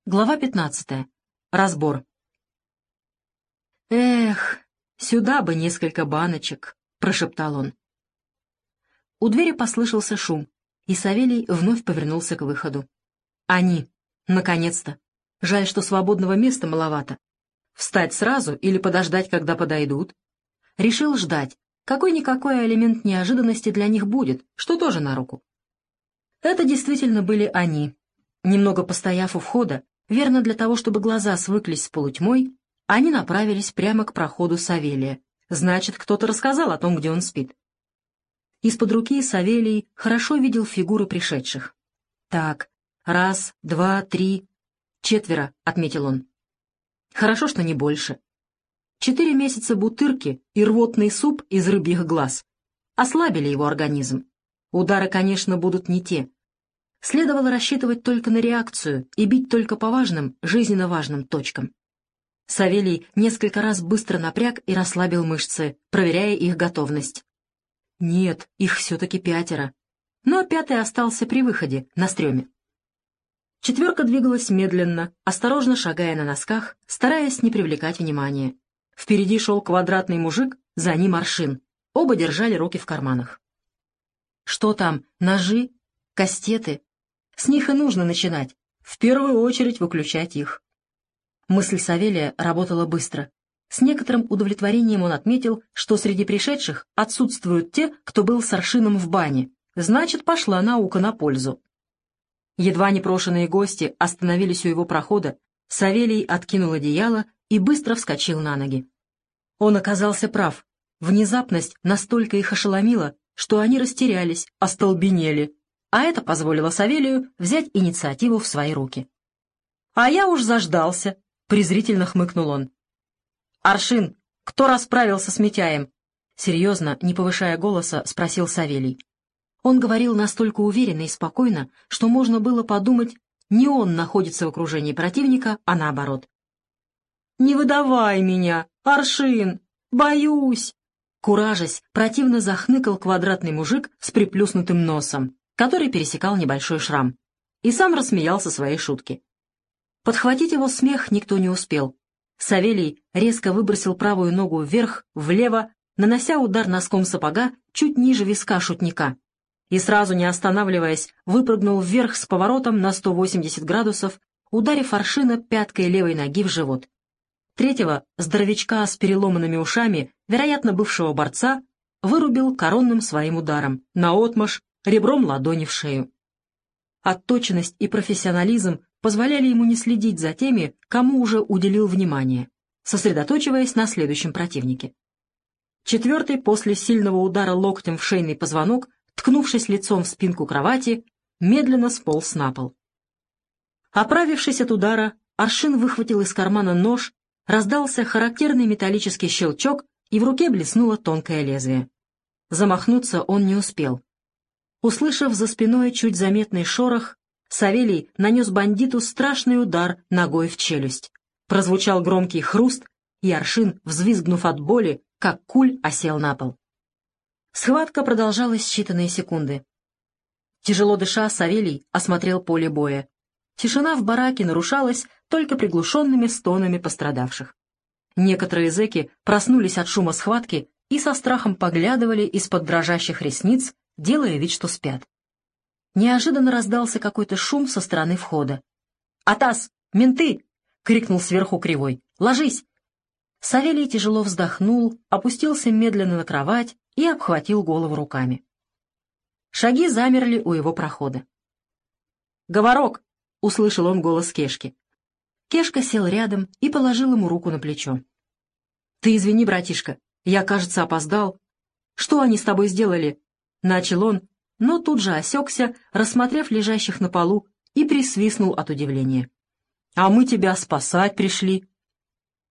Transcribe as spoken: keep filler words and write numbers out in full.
Глава пятнадцатая. Разбор. «Эх, сюда бы несколько баночек», — прошептал он. У двери послышался шум, и Савелий вновь повернулся к выходу. «Они! Наконец-то! Жаль, что свободного места маловато. Встать сразу или подождать, когда подойдут?» Решил ждать. Какой-никакой элемент неожиданности для них будет, что тоже на руку. Это действительно были они. Немного постояв у входа, верно для того, чтобы глаза свыклись с полутьмой, они направились прямо к проходу Савелия. Значит, кто-то рассказал о том, где он спит. Из-под руки Савелий хорошо видел фигуры пришедших. «Так, раз, два, три, четверо», — отметил он. «Хорошо, что не больше. Четыре месяца бутырки и рвотный суп из рыбьих глаз ослабили его организм. Удары, конечно, будут не те. Следовало рассчитывать только на реакцию и бить только по важным, жизненно важным точкам». Савелий несколько раз быстро напряг и расслабил мышцы, проверяя их готовность. Нет, их все-таки пятеро. Но пятый остался при выходе, на стреме. Четверка двигалась медленно, осторожно шагая на носках, стараясь не привлекать внимания. Впереди шел квадратный мужик, за ним Аршин. Оба держали руки в карманах. Что там, ножи, кастеты? С них и нужно начинать. В первую очередь выключать их. Мысль Савелия работала быстро. С некоторым удовлетворением он отметил, что среди пришедших отсутствуют те, кто был с Аршином в бане. Значит, пошла наука на пользу. Едва непрошенные гости остановились у его прохода, Савелий откинул одеяло и быстро вскочил на ноги. Он оказался прав. Внезапность настолько их ошеломила, что они растерялись, остолбенели, а это позволило Савелию взять инициативу в свои руки. «А я уж заждался», — презрительно хмыкнул он. «Аршин, кто расправился с Митяем?» Серьезно, не повышая голоса, спросил Савелий. Он говорил настолько уверенно и спокойно, что можно было подумать, не он находится в окружении противника, а наоборот. «Не выдавай меня, Аршин! Боюсь!» Куражась, противно захныкал квадратный мужик с приплюснутым носом, который пересекал небольшой шрам, и сам рассмеялся своей шутке. Подхватить его смех никто не успел. Савелий резко выбросил правую ногу вверх, влево, нанося удар носком сапога чуть ниже виска шутника, и сразу, не останавливаясь, выпрыгнул вверх с поворотом на сто восемьдесят градусов, ударив Аршина пяткой левой ноги в живот. Третьего, здоровячка с переломанными ушами, вероятно, бывшего борца, вырубил коронным своим ударом, наотмашь, ребром ладони в шею. Отточенность и профессионализм позволяли ему не следить за теми, кому уже уделил внимание, сосредоточиваясь на следующем противнике. Четвертый, после сильного удара локтем в шейный позвонок, ткнувшись лицом в спинку кровати, медленно сполз на пол. Оправившись от удара, Аршин выхватил из кармана нож, раздался характерный металлический щелчок, и в руке блеснуло тонкое лезвие. Замахнуться он не успел. Услышав за спиной чуть заметный шорох, Савелий нанес бандиту страшный удар ногой в челюсть. Прозвучал громкий хруст, и Аршин, взвизгнув от боли, как куль, осел на пол. Схватка продолжалась считанные секунды. Тяжело дыша, Савелий осмотрел поле боя. Тишина в бараке нарушалась только приглушенными стонами пострадавших. Некоторые зэки проснулись от шума схватки и со страхом поглядывали из-под дрожащих ресниц, делая вид, что спят. Неожиданно раздался какой-то шум со стороны входа. «Атас! Менты!» — крикнул сверху Кривой. «Ложись!» Савелий тяжело вздохнул, опустился медленно на кровать и обхватил голову руками. Шаги замерли у его прохода. «Говорок!» — услышал он голос Кешки. Кешка сел рядом и положил ему руку на плечо. «Ты извини, братишка, я, кажется, опоздал. Что они с тобой сделали?» — начал он, но тут же осекся, рассмотрев лежащих на полу, и присвистнул от удивления. «А мы тебя спасать пришли»,